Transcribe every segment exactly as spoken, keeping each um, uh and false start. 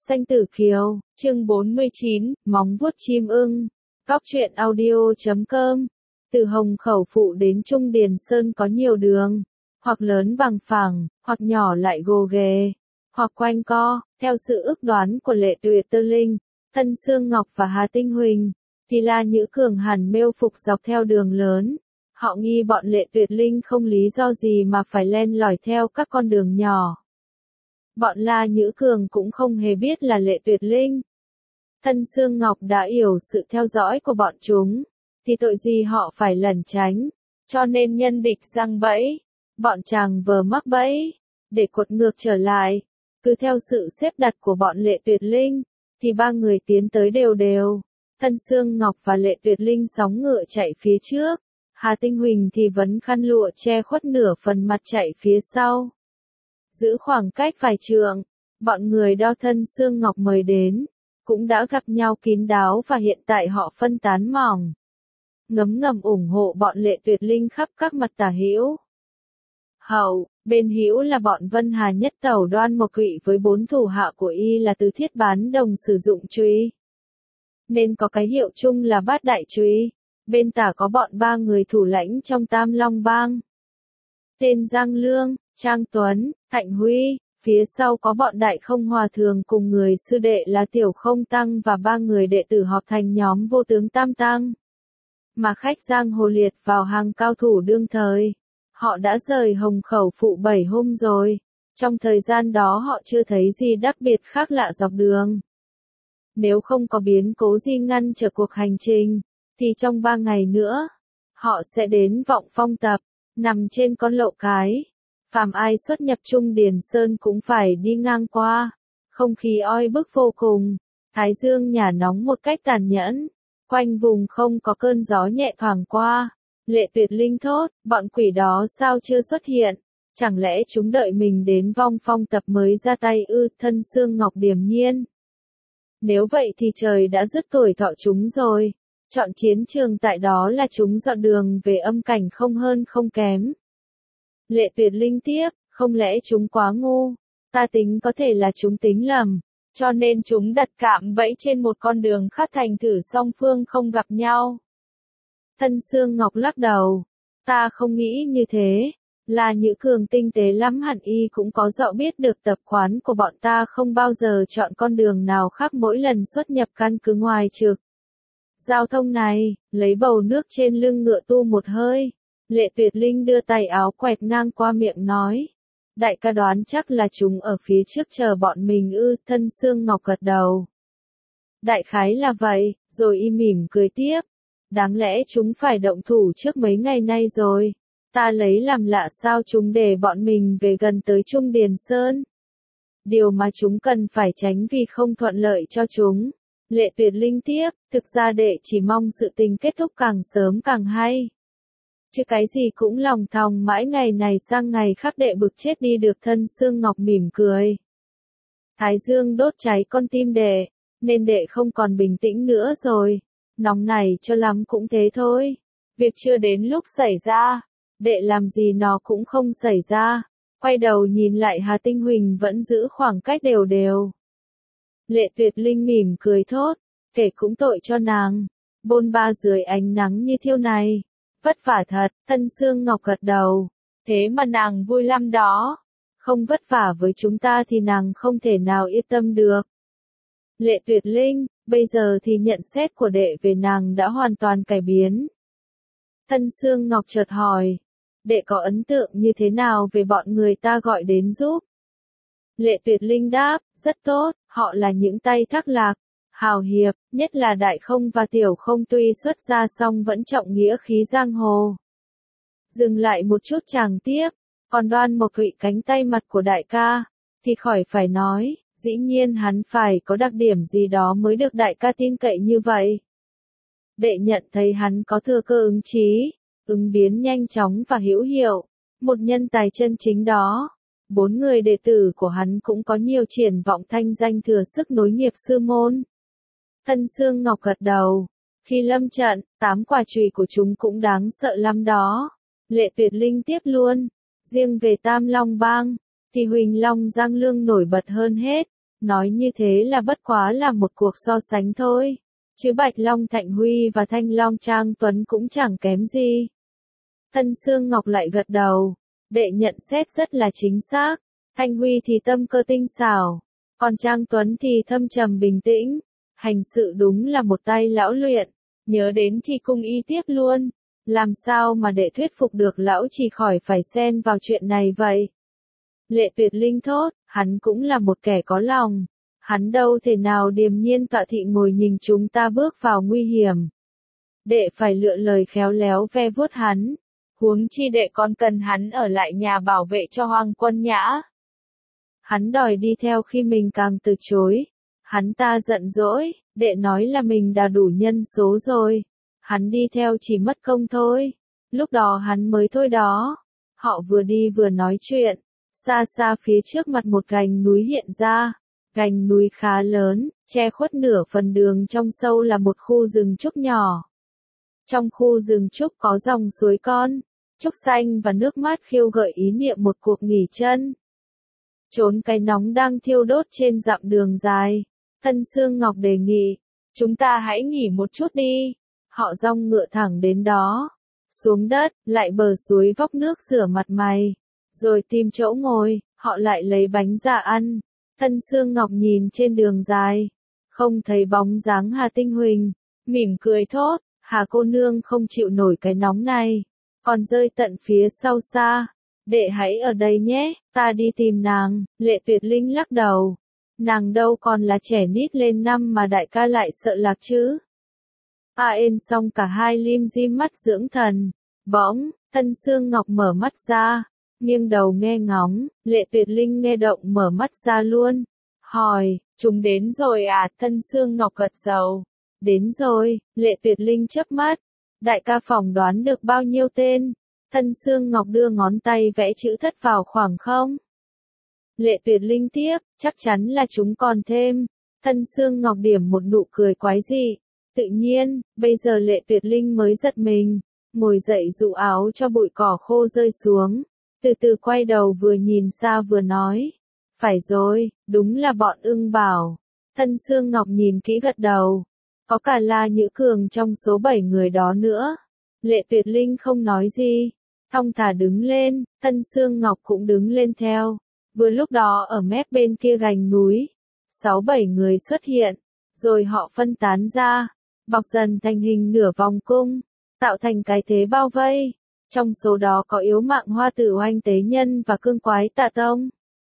Xanh Tử Kiều, chương bốn mươi chín, Móng vuốt chim ưng. Góc truyện audio chấm com. Từ Hồng Khẩu Phụ đến Trung Điền Sơn có nhiều đường, hoặc lớn bằng phẳng, hoặc nhỏ lại gồ ghề, hoặc quanh co, theo sự ước đoán của Lệ Tuyệt Tơ Linh, Thân Sương Ngọc và Hà Tinh Huỳnh, thì La Nhữ Cường hẳn mêu phục dọc theo đường lớn. Họ nghi bọn Lệ Tuyệt Linh không lý do gì mà phải len lỏi theo các con đường nhỏ. Bọn La Nhữ Cường cũng không hề biết là Lệ Tuyệt Linh, Thân Sương Ngọc đã hiểu sự theo dõi của bọn chúng, thì tội gì họ phải lẩn tránh, cho nên nhân địch giăng bẫy, bọn chàng vờ mắc bẫy, để cuột ngược trở lại, cứ theo sự xếp đặt của bọn Lệ Tuyệt Linh, thì ba người tiến tới đều đều, Thân Sương Ngọc và Lệ Tuyệt Linh sóng ngựa chạy phía trước, Hà Tinh Huỳnh thì vấn khăn lụa che khuất nửa phần mặt chạy phía sau. Giữ khoảng cách vài trượng, bọn người đo Thân Sương Ngọc mời đến, cũng đã gặp nhau kín đáo và hiện tại họ phân tán mỏng. Ngấm ngầm ủng hộ bọn Lệ Tuyệt Linh khắp các mặt tả hữu. Hậu, bên hữu là bọn Vân Hà Nhất Tẩu Đoan Mộc Kỵ với bốn thủ hạ của y là Từ Thiết Bán Đồng sử dụng trùy, nên có cái hiệu chung là Bát Đại Trùy. Bên tả có bọn ba người thủ lãnh trong Tam Long Bang, tên Giang Lương, Trang Tuấn, Thạnh Huy. Phía sau có bọn Đại Không Hòa Thường cùng người sư đệ là Tiểu Không Tăng và ba người đệ tử họp thành nhóm Vô Tướng Tam Tăng. Mà khách giang hồ liệt vào hàng cao thủ đương thời. Họ đã rời Hồng Khẩu Phụ bảy hôm rồi. Trong thời gian đó họ chưa thấy gì đặc biệt khác lạ dọc đường. Nếu không có biến cố gì ngăn trở cuộc hành trình, thì trong ba ngày nữa, họ sẽ đến Vọng Phong Tập, nằm trên con lộ cái. Phàm ai xuất nhập Trung Điền Sơn cũng phải đi ngang qua, không khí oi bức vô cùng, thái dương nhả nóng một cách tàn nhẫn, quanh vùng không có cơn gió nhẹ thoảng qua. Lệ Tuyệt Linh thốt, bọn quỷ đó sao chưa xuất hiện, chẳng lẽ chúng đợi mình đến Vong Phong Tập mới ra tay ư? Thân Sương Ngọc điềm nhiên. Nếu vậy thì trời đã dứt tuổi thọ chúng rồi, chọn chiến trường tại đó là chúng dọn đường về âm cảnh không hơn không kém. Lệ Tuyệt Linh tiếp, không lẽ chúng quá ngu, ta tính có thể là chúng tính lầm, cho nên chúng đặt cạm bẫy trên một con đường khác thành thử song phương không gặp nhau. Thân Sương Ngọc lắc đầu, ta không nghĩ như thế, là Nhữ Cường tinh tế lắm hẳn y cũng có dạo biết được tập quán của bọn ta không bao giờ chọn con đường nào khác mỗi lần xuất nhập căn cứ ngoài trực giao thông này. Lấy bầu nước trên lưng ngựa tu một hơi, Lệ Tuyệt Linh đưa tay áo quẹt ngang qua miệng nói, đại ca đoán chắc là chúng ở phía trước chờ bọn mình ư? Thân Sương Ngọc gật đầu. Đại khái là vậy, rồi y mỉm cười tiếp, đáng lẽ chúng phải động thủ trước mấy ngày nay rồi, ta lấy làm lạ sao chúng để bọn mình về gần tới Trung Điền Sơn. Điều mà chúng cần phải tránh vì không thuận lợi cho chúng. Lệ Tuyệt Linh tiếp, thực ra đệ chỉ mong sự tình kết thúc càng sớm càng hay. Chứ cái gì cũng lòng thòng mãi ngày này sang ngày khác đệ bực chết đi được. Thân Sương Ngọc mỉm cười. Thái dương đốt cháy con tim đệ, nên đệ không còn bình tĩnh nữa rồi. Nóng này cho lắm cũng thế thôi. Việc chưa đến lúc xảy ra, đệ làm gì nó cũng không xảy ra. Quay đầu nhìn lại Hà Tinh Huỳnh vẫn giữ khoảng cách đều đều. Lệ Tuyệt Linh mỉm cười thốt, kể cũng tội cho nàng, bôn ba dưới ánh nắng như thiêu này. Vất vả thật. Thân Sương Ngọc gật đầu, thế mà nàng vui lắm đó. Không vất vả với chúng ta thì nàng không thể nào yên tâm được. Lệ Tuyệt Linh, bây giờ thì nhận xét của đệ về nàng đã hoàn toàn cải biến. Thân Sương Ngọc chợt hỏi, đệ có ấn tượng như thế nào về bọn người ta gọi đến giúp? Lệ Tuyệt Linh đáp, rất tốt, họ là những tay thác lạc, hào hiệp, nhất là Đại Không và Tiểu Không tuy xuất gia song vẫn trọng nghĩa khí giang hồ. Dừng lại một chút chàng tiếp, còn Đoan Mộc Kỵ cánh tay mặt của đại ca, thì khỏi phải nói, dĩ nhiên hắn phải có đặc điểm gì đó mới được đại ca tin cậy như vậy. Đệ nhận thấy hắn có thừa cơ ứng trí, ứng biến nhanh chóng và hữu hiệu, một nhân tài chân chính đó. Bốn người đệ tử của hắn cũng có nhiều triển vọng thanh danh thừa sức nối nghiệp sư môn. Thân Sương Ngọc gật đầu, khi lâm trận, tám quả chùy của chúng cũng đáng sợ lắm đó. Lệ Tuyệt Linh tiếp luôn, riêng về Tam Long Bang, thì Huỳnh Long Giang Lương nổi bật hơn hết. nói như thế là bất quá là một cuộc so sánh thôi. Chứ Bạch Long Thạnh Huy và Thanh Long Trang Tuấn cũng chẳng kém gì. Thân Sương Ngọc lại gật đầu, đệ nhận xét rất là chính xác. Thanh Huy thì tâm cơ tinh xảo, còn Trang Tuấn thì thâm trầm bình tĩnh, hành sự đúng là một tay lão luyện. Nhớ đến Chi Cung y tiếp luôn, làm sao mà đệ thuyết phục được lão Chi khỏi phải xen vào chuyện này vậy? Lệ Tuyệt Linh thốt, hắn cũng là một kẻ có lòng, hắn đâu thể nào điềm nhiên tọa thị ngồi nhìn chúng ta bước vào nguy hiểm. Đệ phải lựa lời khéo léo ve vuốt hắn, huống chi đệ còn cần hắn ở lại nhà bảo vệ cho Hoàng Quân Nhã. Hắn đòi đi theo khi mình càng từ chối. Hắn ta giận dỗi, đệ nói là mình đã đủ nhân số rồi. Hắn đi theo chỉ mất công thôi. Lúc đó hắn mới thôi đó. Họ vừa đi vừa nói chuyện. Xa xa phía trước mặt một gành núi hiện ra. Gành núi khá lớn, che khuất nửa phần đường, trong sâu là một khu rừng trúc nhỏ. Trong khu rừng trúc có dòng suối con, trúc xanh và nước mát khiêu gợi ý niệm một cuộc nghỉ chân. Trốn cái nóng đang thiêu đốt trên dặm đường dài. Thân Sương Ngọc đề nghị, chúng ta hãy nghỉ một chút đi. Họ dong ngựa thẳng đến đó. Xuống đất, lại bờ suối vóc nước rửa mặt mày. Rồi tìm chỗ ngồi, họ lại lấy bánh ra ăn. Thân Sương Ngọc nhìn trên đường dài, không thấy bóng dáng Hà Tinh Huỳnh, mỉm cười thốt, Hà cô nương không chịu nổi cái nóng này, còn rơi tận phía sau xa. Đệ hãy ở đây nhé, ta đi tìm nàng. Lệ Tuyệt Linh lắc đầu. Nàng đâu còn là trẻ nít lên năm mà đại ca lại sợ lạc chứ. A ên xong cả hai lim dim mắt dưỡng thần. Bỗng, Thân Sương Ngọc mở mắt ra, nghiêng đầu nghe ngóng. Lệ Tuyệt Linh nghe động mở mắt ra luôn. Hỏi, chúng đến rồi à? Thân Sương Ngọc gật đầu. Đến rồi. Lệ Tuyệt Linh chớp mắt. Đại ca phỏng đoán được bao nhiêu tên? Thân Sương Ngọc đưa ngón tay vẽ chữ thất vào khoảng không. Lệ Tuyệt Linh tiếp, chắc chắn là chúng còn thêm. Thân Sương Ngọc điểm một nụ cười quái dị. Tự nhiên, bây giờ Lệ Tuyệt Linh mới giật mình, ngồi dậy dụ áo cho bụi cỏ khô rơi xuống. Từ từ quay đầu vừa nhìn xa vừa nói. Phải rồi, đúng là bọn Ưng Bảo. Thân Sương Ngọc nhìn kỹ gật đầu. Có cả La Nhữ Cường trong số bảy người đó nữa. Lệ Tuyệt Linh không nói gì. Thong thả đứng lên, Thân Sương Ngọc cũng đứng lên theo. Vừa lúc đó ở mép bên kia gành núi, sáu bảy người xuất hiện, rồi họ phân tán ra, bọc dần thành hình nửa vòng cung, tạo thành cái thế bao vây. Trong số đó có Yếu Mạng Hoa Tử Oanh Tế Nhân và Cương Quái Tạ Tông.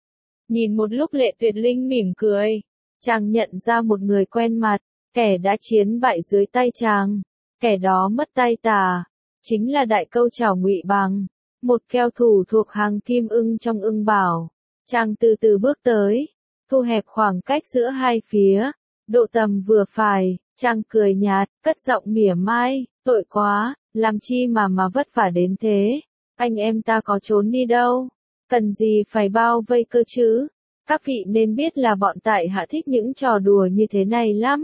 Nhìn một lúc Lệ Tuyệt Linh mỉm cười, chàng nhận ra một người quen mặt, kẻ đã chiến bại dưới tay chàng, kẻ đó mất tay tà, chính là Đại Câu Trảo Ngụy Bằng, một keo thủ thuộc hàng Kim Ưng trong Ưng Bảo. Chàng từ từ bước tới, thu hẹp khoảng cách giữa hai phía, độ tầm vừa phải. Chàng cười nhạt, cất giọng mỉa mai, tội quá, làm chi mà mà vất vả đến thế. Anh em ta có trốn đi đâu, cần gì phải bao vây cơ chứ. Các vị nên biết là bọn tại hạ thích những trò đùa như thế này lắm.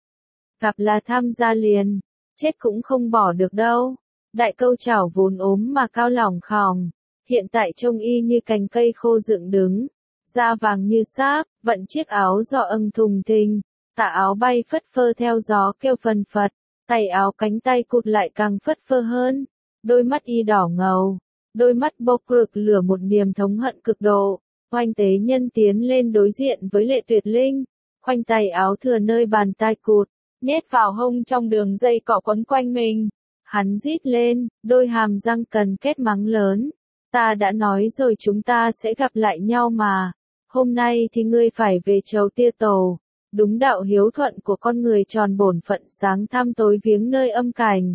Gặp là tham gia liền, chết cũng không bỏ được đâu. Đại Câu Trảo vốn ốm mà cao lỏng khòng, hiện tại trông y như cành cây khô dựng đứng, da vàng như sáp, vận chiếc áo gió âng thùng thình, tà áo bay phất phơ theo gió kêu phần phật, tay áo cánh tay cụt lại càng phất phơ hơn, đôi mắt y đỏ ngầu, đôi mắt bốc rực lửa một niềm thống hận cực độ. Oanh Tế Nhân tiến lên đối diện với Lệ Tuyệt Linh, khoanh tay áo thừa nơi bàn tay cụt, nhét vào hông trong đường dây cỏ quấn quanh mình. Hắn rít lên, đôi hàm răng cần kết mắng lớn. Ta đã nói rồi chúng ta sẽ gặp lại nhau mà. Hôm nay thì ngươi phải về Chầu Tia Tổ. Đúng đạo hiếu thuận của con người tròn bổn phận sáng thăm tối viếng nơi âm cảnh.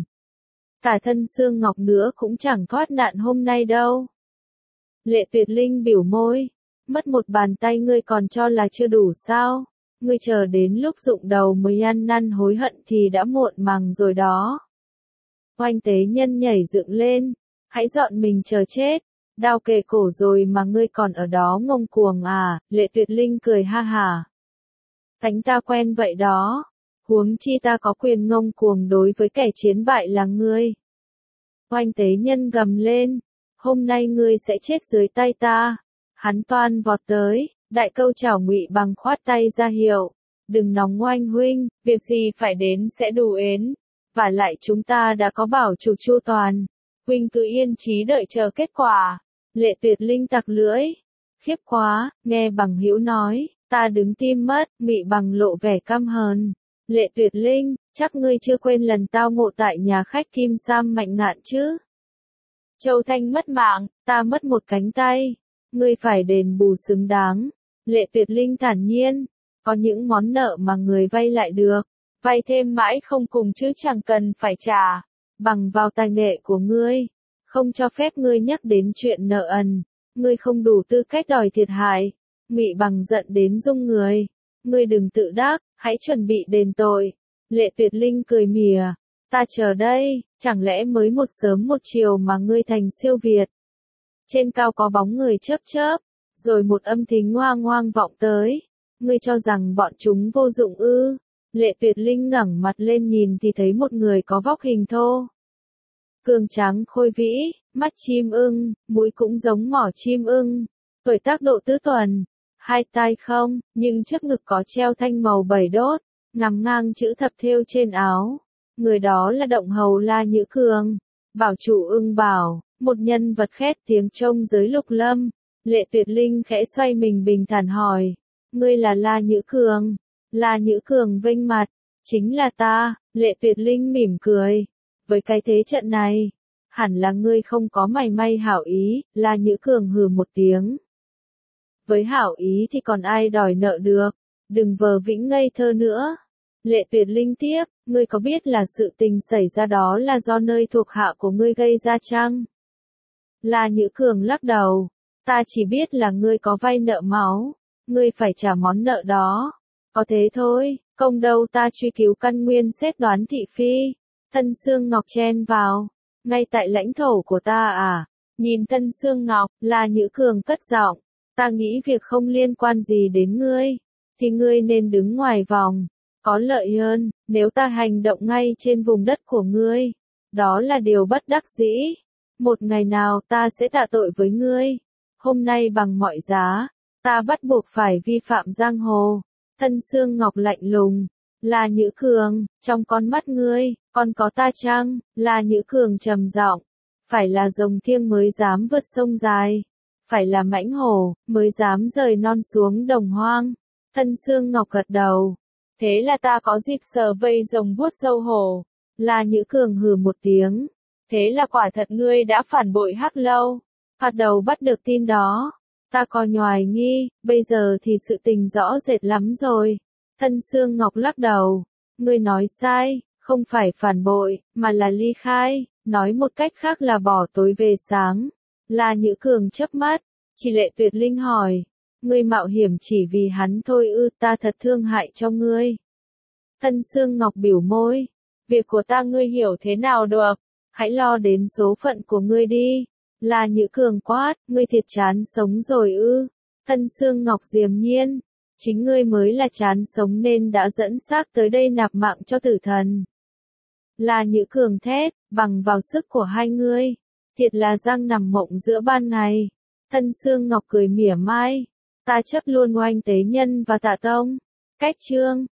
Cả Thân Sương Ngọc nữa cũng chẳng thoát nạn hôm nay đâu. Lệ Tuyệt Linh biểu môi. Mất một bàn tay ngươi còn cho là chưa đủ sao? Ngươi chờ đến lúc rụng đầu mới ăn năn hối hận thì đã muộn màng rồi đó. Oanh Tế Nhân nhảy dựng lên. Hãy dọn mình chờ chết. Đao kề cổ rồi mà ngươi còn ở đó ngông cuồng à? Lệ Tuyệt Linh cười ha hả. Tánh ta quen vậy đó. Huống chi ta có quyền ngông cuồng đối với kẻ chiến bại là ngươi. Oanh Tế Nhân gầm lên. Hôm nay ngươi sẽ chết dưới tay ta. Hắn toan vọt tới, Đại câu chào Ngụy Bằng khoát tay ra hiệu, đừng nóng oanh huynh, việc gì phải đến sẽ đủ ến, và lại chúng ta đã có bảo chủ chu toàn, huynh cứ yên chí đợi chờ kết quả. Lệ Tuyệt Linh tặc lưỡi, khiếp quá, nghe Bằng Hữu nói, ta đứng tim mất. Ngụy Bằng lộ vẻ căm hờn. Lệ Tuyệt Linh, chắc ngươi chưa quên lần tao ngộ tại nhà khách Kim Sam Mạnh Ngạn chứ? Châu Thanh mất mạng, ta mất một cánh tay, ngươi phải đền bù xứng đáng. Lệ Tuyệt Linh thản nhiên, có những món nợ mà người vay lại được, vay thêm mãi không cùng chứ chẳng cần phải trả. Bằng vào tài nghệ của ngươi, không cho phép ngươi nhắc đến chuyện nợ ần, ngươi không đủ tư cách đòi thiệt hại. Ngụy Bằng giận đến rung người, ngươi đừng tự đắc, hãy chuẩn bị đền tội. Lệ Tuyệt Linh cười mỉa, ta chờ đây, chẳng lẽ mới một sớm một chiều mà ngươi thành siêu việt. Trên cao có bóng người chớp chớp, rồi một âm thính ngoang ngoang vọng tới, ngươi cho rằng bọn chúng vô dụng ư? Lệ Tuyệt Linh ngẩng mặt lên nhìn thì thấy một người có vóc hình thô, cường tráng khôi vĩ, mắt chim ưng, mũi cũng giống mỏ chim ưng, tuổi tác độ tứ tuần, hai tai không, nhưng trước ngực có treo thanh màu bảy đốt, nằm ngang chữ thập thêu trên áo. Người đó là Động Hầu La Nhữ Cường, bảo chủ ưng bảo, một nhân vật khét tiếng trong giới lục lâm. Lệ Tuyệt Linh khẽ xoay mình bình thản hỏi, ngươi là La Nhữ Cường? La Nhữ Cường vênh mặt, chính là ta. Lệ Tuyệt Linh mỉm cười, với cái thế trận này, hẳn là ngươi không có mảy may hảo ý. La Nhữ Cường hừ một tiếng, với hảo ý thì còn ai đòi nợ được, đừng vờ vĩnh ngây thơ nữa. Lệ Tuyệt Linh tiếp, ngươi có biết là sự tình xảy ra đó là do nơi thuộc hạ của ngươi gây ra chăng? La Nhữ Cường lắc đầu, ta chỉ biết là ngươi có vay nợ máu, ngươi phải trả món nợ đó. Có thế thôi, công đâu ta truy cứu căn nguyên xét đoán thị phi. Thân Xương Ngọc chen vào, ngay tại lãnh thổ của ta à? Nhìn Thân Xương Ngọc, La Nhữ Cường cất giọng, ta nghĩ việc không liên quan gì đến ngươi, thì ngươi nên đứng ngoài vòng, có lợi hơn, nếu ta hành động ngay trên vùng đất của ngươi, đó là điều bất đắc dĩ. Một ngày nào ta sẽ tạ tội với ngươi, hôm nay bằng mọi giá, ta bắt buộc phải vi phạm giang hồ. Thân Xương Ngọc lạnh lùng, La Nhữ Cường, trong con mắt ngươi, còn có ta chăng? La Nhữ Cường trầm giọng, phải là rồng thiêng mới dám vượt sông dài, phải là mãnh hổ mới dám rời non xuống đồng hoang. Thân Xương Ngọc gật đầu, thế là ta có dịp sờ vây rồng vuốt râu hổ. La Nhữ Cường hừ một tiếng, thế là quả thật ngươi đã phản bội Hắc Lâu. Hạt đầu bắt được tin đó, ta coi nhoài nghi, bây giờ thì sự tình rõ rệt lắm rồi. Thân Xương Ngọc lắc đầu, ngươi nói sai, không phải phản bội, mà là ly khai, nói một cách khác là bỏ tối về sáng. La Nhữ Cường chớp mắt, chỉ Lệ Tuyệt Linh hỏi, ngươi mạo hiểm chỉ vì hắn thôi ư? Ta thật thương hại cho ngươi. Thân Xương Ngọc biểu môi, việc của ta ngươi hiểu thế nào được, hãy lo đến số phận của ngươi đi. La Nhữ Cường quát, ngươi thiệt chán sống rồi ư? Thân Xương Ngọc điềm nhiên, chính ngươi mới là chán sống nên đã dẫn xác tới đây nạp mạng cho tử thần. La Nhữ Cường thét, bằng vào sức của hai ngươi, thiệt là giang nằm mộng giữa ban ngày. Thân Xương Ngọc cười mỉa mai, ta chấp luôn oanh tế nhân và Tạ Tông. Cách chương